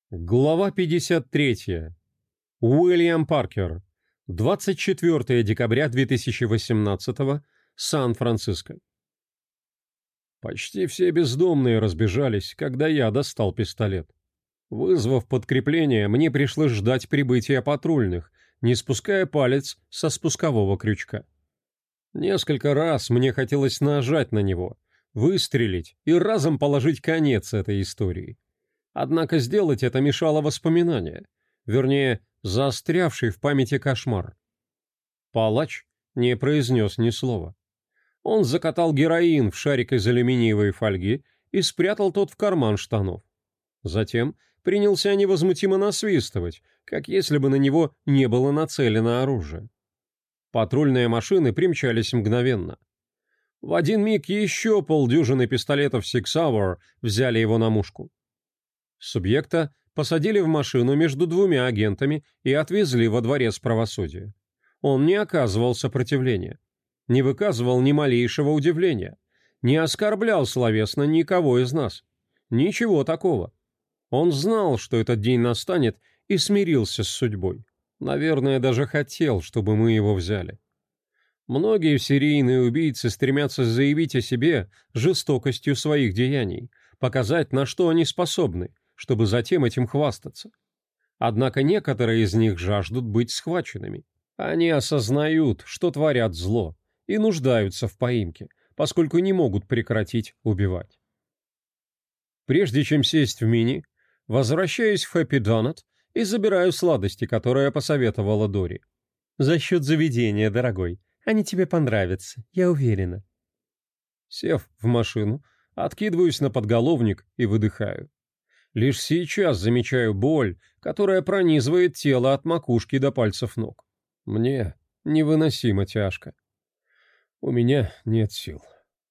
Глава 53. Уильям Паркер. 24 декабря 2018. Сан-Франциско. Почти все бездомные разбежались, когда я достал пистолет. Вызвав подкрепление, мне пришлось ждать прибытия патрульных, не спуская палец со спускового крючка. Несколько раз мне хотелось нажать на него, выстрелить и разом положить конец этой истории. Однако сделать это мешало воспоминания, вернее, заострявший в памяти кошмар. Палач не произнес ни слова. Он закатал героин в шарик из алюминиевой фольги и спрятал тот в карман штанов. Затем принялся невозмутимо насвистывать, как если бы на него не было нацелено оружие. Патрульные машины примчались мгновенно. В один миг еще полдюжины пистолетов Sig Sauer взяли его на мушку. Субъекта посадили в машину между двумя агентами и отвезли во дворец правосудия. Он не оказывал сопротивления, не выказывал ни малейшего удивления, не оскорблял словесно никого из нас. Ничего такого. Он знал, что этот день настанет, и смирился с судьбой. Наверное, даже хотел, чтобы мы его взяли. Многие серийные убийцы стремятся заявить о себе жестокостью своих деяний, показать, на что они способны, чтобы затем этим хвастаться. Однако некоторые из них жаждут быть схваченными. Они осознают, что творят зло, и нуждаются в поимке, поскольку не могут прекратить убивать. Прежде чем сесть в мини, возвращаюсь в Happy Donut и забираю сладости, которые посоветовала Дори. «За счет заведения, дорогой. Они тебе понравятся, я уверена». Сев в машину, откидываюсь на подголовник и выдыхаю. Лишь сейчас замечаю боль, которая пронизывает тело от макушки до пальцев ног. Мне невыносимо тяжко. У меня нет сил.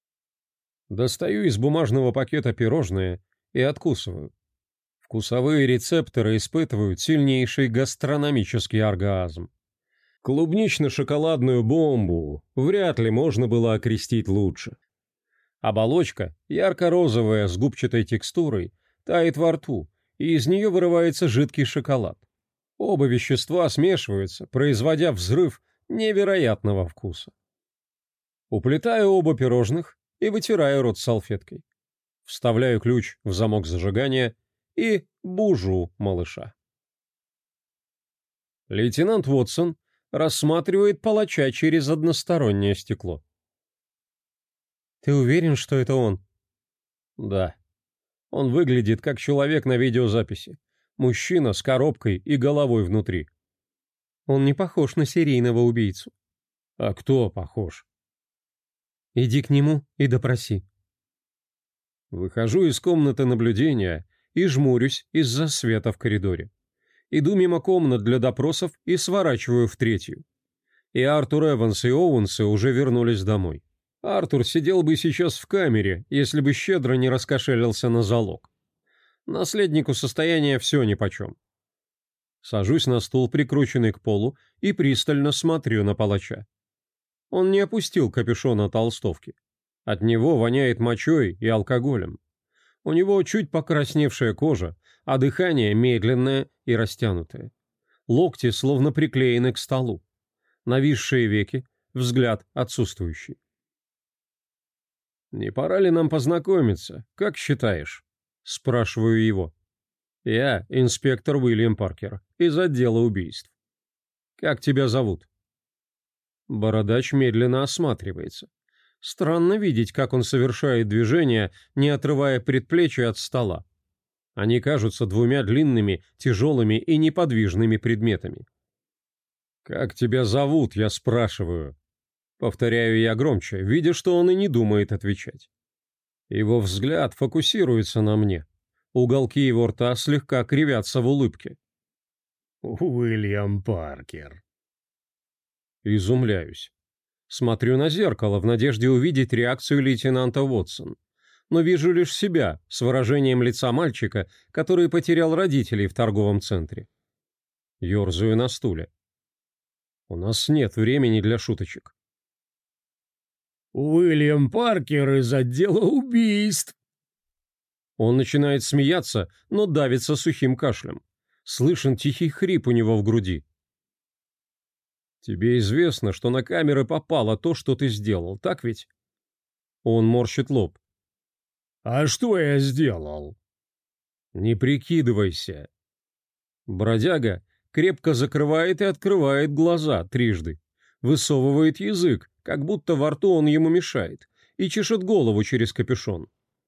Достаю из бумажного пакета пирожное и откусываю. Вкусовые рецепторы испытывают сильнейший гастрономический оргазм. Клубнично-шоколадную бомбу вряд ли можно было окрестить лучше. Оболочка, ярко-розовая с губчатой текстурой, тает во рту, и из нее вырывается жидкий шоколад. Оба вещества смешиваются, производя взрыв невероятного вкуса. Уплетаю оба пирожных и вытираю рот салфеткой. Вставляю ключ в замок зажигания и бужу малыша. Лейтенант Уотсон рассматривает палача через одностороннее стекло. «Ты уверен, что это он?» «Да. Он выглядит как человек на видеозаписи. Мужчина с коробкой и головой внутри». «Он не похож на серийного убийцу». «А кто похож?» «Иди к нему и допроси». Выхожу из комнаты наблюдения и жмурюсь из-за света в коридоре. Иду мимо комнат для допросов и сворачиваю в третью. И Артур Эванс и Оуэнсы уже вернулись домой. Артур сидел бы сейчас в камере, если бы щедро не раскошелился на залог. Наследнику состояния все нипочем. Сажусь на стул, прикрученный к полу, и пристально смотрю на палача. Он не опустил капюшон от толстовки. От него воняет мочой и алкоголем. У него чуть покрасневшая кожа, а дыхание медленное и растянутое. Локти словно приклеены к столу. Нависшие веки, взгляд отсутствующий. «Не пора ли нам познакомиться, как считаешь?» – спрашиваю его. «Я инспектор Уильям Паркер из отдела убийств. Как тебя зовут?» Бородач медленно осматривается. Странно видеть, как он совершает движения, не отрывая предплечья от стола. Они кажутся двумя длинными, тяжелыми и неподвижными предметами. «Как тебя зовут?» – я спрашиваю. Повторяю я громче, видя, что он и не думает отвечать. Его взгляд фокусируется на мне. Уголки его рта слегка кривятся в улыбке. «Уильям Паркер». Изумляюсь. Смотрю на зеркало в надежде увидеть реакцию лейтенанта Уотсон, но вижу лишь себя с выражением лица мальчика, который потерял родителей в торговом центре. Ёрзаю на стуле. У нас нет времени для шуточек. «Уильям Паркер из отдела убийств». Он начинает смеяться, но давится сухим кашлем. Слышен тихий хрип у него в груди. «Тебе известно, что на камеры попало то, что ты сделал, так ведь?» Он морщит лоб. «А что я сделал?» «Не прикидывайся». Бродяга крепко закрывает и открывает глаза трижды, высовывает язык, как будто во рту он ему мешает, и чешет голову через капюшон.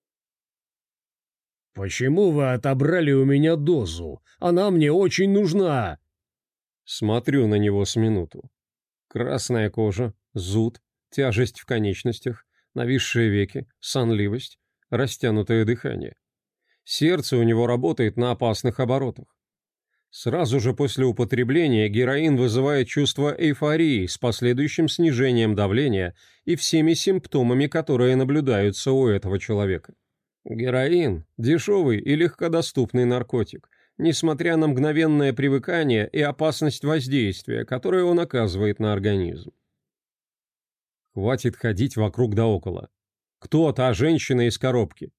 «Почему вы отобрали у меня дозу? Она мне очень нужна!» Смотрю на него с минуту. Красная кожа, зуд, тяжесть в конечностях, нависшие веки, сонливость, растянутое дыхание. Сердце у него работает на опасных оборотах. Сразу же после употребления героин вызывает чувство эйфории с последующим снижением давления и всеми симптомами, которые наблюдаются у этого человека. Героин – дешевый и легкодоступный наркотик, несмотря на мгновенное привыкание и опасность воздействия, которое он оказывает на организм. Хватит ходить вокруг да около. Кто та женщина из коробки?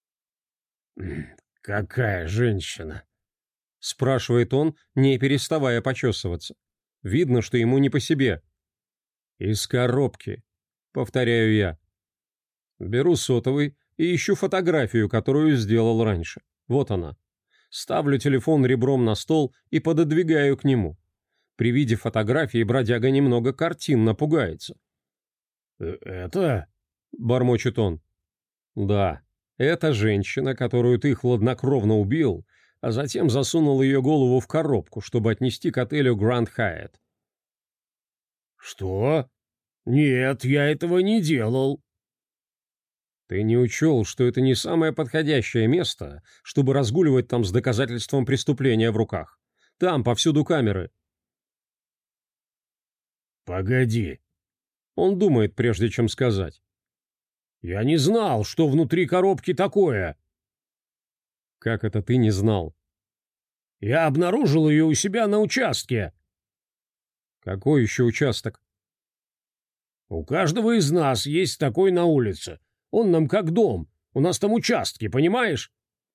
«Какая женщина?» — спрашивает он, не переставая почесываться. Видно, что ему не по себе. «Из коробки», — повторяю я. Беру сотовый и ищу фотографию, которую сделал раньше. Вот она. Ставлю телефон ребром на стол и пододвигаю к нему. При виде фотографии бродяга немного картинно пугается. «Это?» — бормочет он. «Да, это женщина, которую ты хладнокровно убил, а затем засунул ее голову в коробку, чтобы отнести к отелю Гранд Хайетт». «Что? Нет, я этого не делал». «Ты не учел, что это не самое подходящее место, чтобы разгуливать там с доказательством преступления в руках. Там повсюду камеры». «Погоди». Он думает, прежде чем сказать. «Я не знал, что внутри коробки такое». «Как это ты не знал?» «Я обнаружил ее у себя на участке». «Какой еще участок?» «У каждого из нас есть такой на улице. Он нам как дом. У нас там участки, понимаешь?»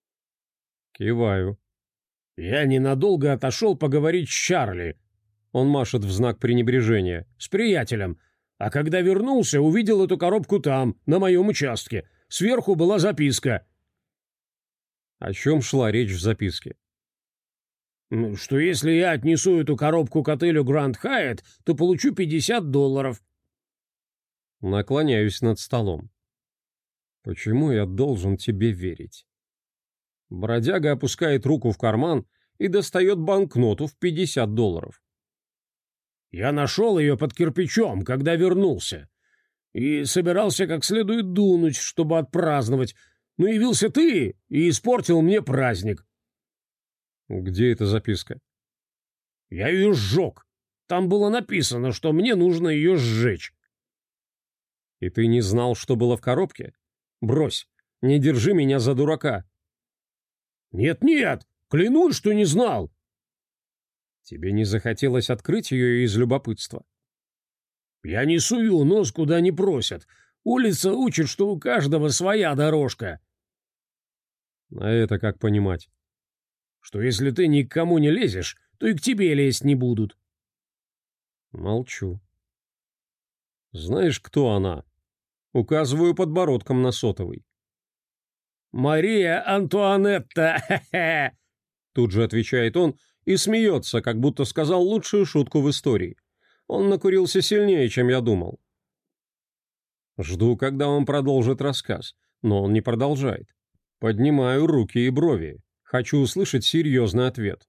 Киваю. «Я ненадолго отошел поговорить с Чарли». Он машет в знак пренебрежения. «С приятелем. А когда вернулся, увидел эту коробку там, на моем участке. Сверху была записка». О чем шла речь в записке? «Что если я отнесу эту коробку к отелю Гранд Хайетт, то получу $50». Наклоняюсь над столом. Почему я должен тебе верить? Бродяга опускает руку в карман и достает банкноту в $50. «Я нашел ее под кирпичом, когда вернулся. И собирался как следует дунуть, чтобы отпраздновать. Но явился ты и испортил мне праздник». Где эта записка? «Я ее сжег. Там было написано, что мне нужно ее сжечь». И ты не знал, что было в коробке? Брось, не держи меня за дурака. «Нет-нет, клянусь, что не знал». Тебе не захотелось открыть ее из любопытства? «Я не сую нос, куда не просят. Улица учит, что у каждого своя дорожка». А это как понимать? «Что если ты ни к кому не лезешь, то и к тебе лезть не будут». Молчу. Знаешь, кто она? Указываю подбородком на сотовый. «Мария Антуанетта, хе-хе!» Тут же отвечает он и смеется, как будто сказал лучшую шутку в истории. Он накурился сильнее, чем я думал. Жду, когда он продолжит рассказ, но он не продолжает. Поднимаю руки и брови. Хочу услышать серьезный ответ.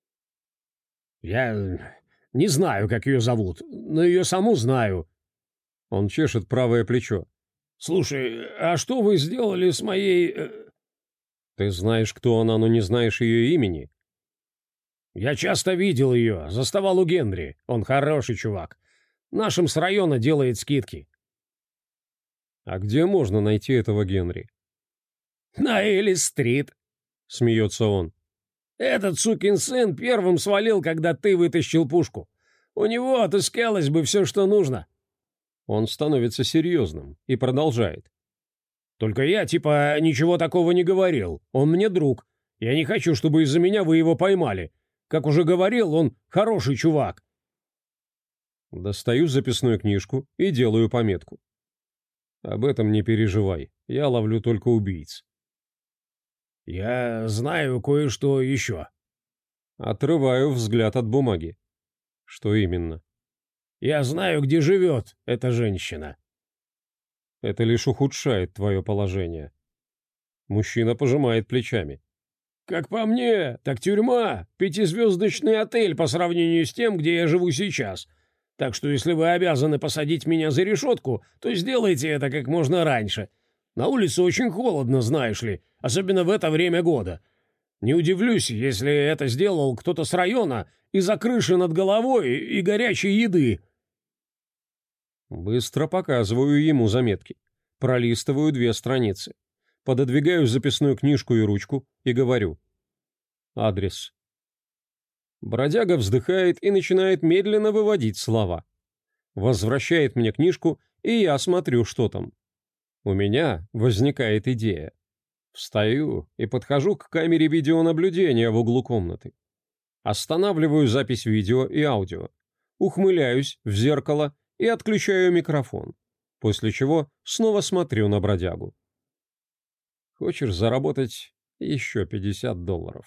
«Я не знаю, как ее зовут, но ее саму знаю». Он чешет правое плечо. «Слушай, а что вы сделали с моей...» Ты знаешь, кто она, но не знаешь ее имени? «Я часто видел ее, заставал у Генри. Он хороший чувак. Нашим с района делает скидки». А где можно найти этого Генри? «На Элис-стрит», — Смеется он. «Этот сукин сын первым свалил, когда ты вытащил пушку. У него отыскалось бы все, что нужно». Он становится серьезным и продолжает. Только я, типа, ничего такого не говорил. Он мне друг. Я не хочу, чтобы из-за меня вы его поймали. Как уже говорил, он хороший чувак». Достаю записную книжку и делаю пометку. Об этом не переживай, я ловлю только убийц. «Я знаю кое-что еще». Отрываю взгляд от бумаги. Что именно? «Я знаю, где живет эта женщина». Это лишь ухудшает твое положение. Мужчина пожимает плечами. «Как по мне, так тюрьма — 5-звездочный отель по сравнению с тем, где я живу сейчас. Так что если вы обязаны посадить меня за решетку, то сделайте это как можно раньше. На улице очень холодно, знаешь ли, особенно в это время года. Не удивлюсь, если это сделал кто-то с района из-за крыши над головой и горячей еды». Быстро показываю ему заметки. Пролистываю 2 страницы. Пододвигаю записную книжку и ручку и говорю. Адрес. Бродяга вздыхает и начинает медленно выводить слова. Возвращает мне книжку, и я смотрю, что там. У меня возникает идея. Встаю и подхожу к камере видеонаблюдения в углу комнаты. Останавливаю запись видео и аудио. Ухмыляюсь в зеркало и отключаю микрофон, после чего снова смотрю на бродягу. Хочешь заработать еще $50?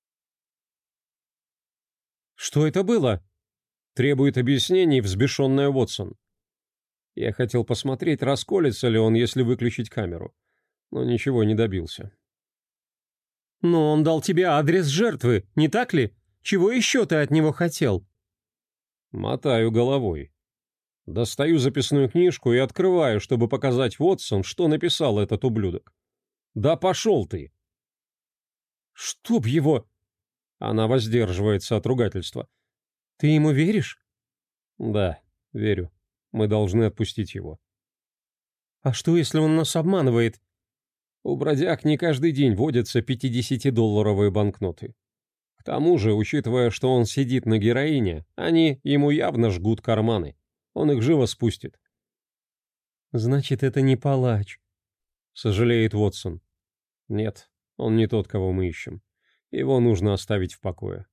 «Что это было?» — требует объяснений взбешенная Уотсон. Я хотел посмотреть, расколется ли он, если выключить камеру, но ничего не добился. «Но он дал тебе адрес жертвы, не так ли? Чего еще ты от него хотел?» Мотаю головой. Достаю записную книжку и открываю, чтобы показать Уотсон, что написал этот ублюдок. «Да пошел ты!» «Чтоб его...» Она воздерживается от ругательства. «Ты ему веришь?» «Да, верю. Мы должны отпустить его». «А что, если он нас обманывает?» У бродяг не каждый день водятся 50-долларовые банкноты. К тому же, учитывая, что он сидит на героине, они ему явно жгут карманы. Он их живо спустит. «Значит, это не палач», — сожалеет Уотсон. «Нет, он не тот, кого мы ищем. Его нужно оставить в покое».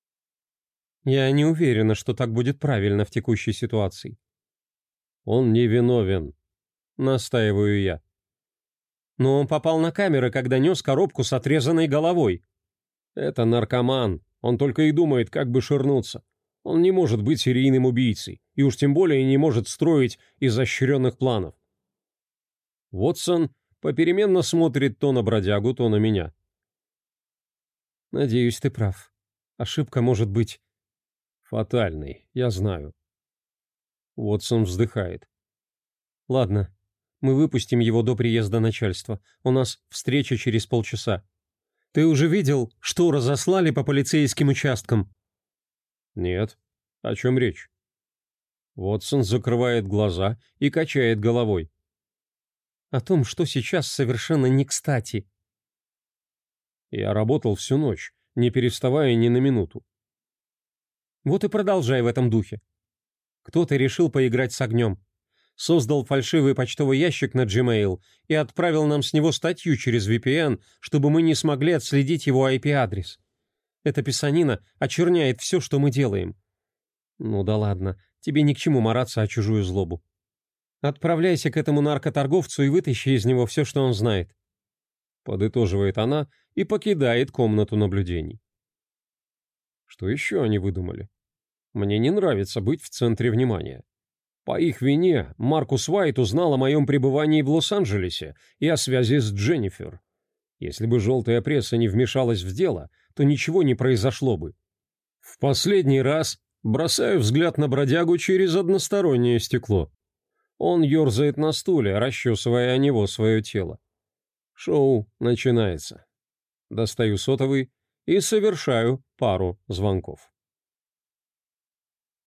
«Я не уверена, что так будет правильно в текущей ситуации». «Он не виновен», — настаиваю я. «Но он попал на камеры, когда нес коробку с отрезанной головой». «Это наркоман. Он только и думает, как бы ширнуться. Он не может быть серийным убийцей, и уж тем более не может строить изощренных планов». Уотсон попеременно смотрит то на бродягу, то на меня. «Надеюсь, ты прав. Ошибка может быть...» «Фатальной, я знаю». Уотсон вздыхает. «Ладно, мы выпустим его до приезда начальства. У нас встреча через полчаса. Ты уже видел, что разослали по полицейским участкам?» «Нет. О чем речь?» Уотсон закрывает глаза и качает головой. «О том, что сейчас совершенно не кстати». Я работал всю ночь, не переставая ни на минуту. Вот и продолжай в этом духе. Кто-то решил поиграть с огнем. Создал фальшивый почтовый ящик на Gmail и отправил нам с него статью через VPN, чтобы мы не смогли отследить его IP-адрес. Эта писанина очерняет все, что мы делаем. Ну да ладно, тебе ни к чему мараться о чужую злобу. Отправляйся к этому наркоторговцу и вытащи из него все, что он знает. Подытоживает она и покидает комнату наблюдений. Что еще они выдумали? Мне не нравится быть в центре внимания. По их вине Маркус Уайт узнал о моем пребывании в Лос-Анджелесе и о связи с Дженнифер. Если бы желтая пресса не вмешалась в дело, то ничего не произошло бы. В последний раз бросаю взгляд на бродягу через одностороннее стекло. Он ерзает на стуле, расчесывая о него свое тело. Шоу начинается. Достаю сотовый и совершаю пару звонков.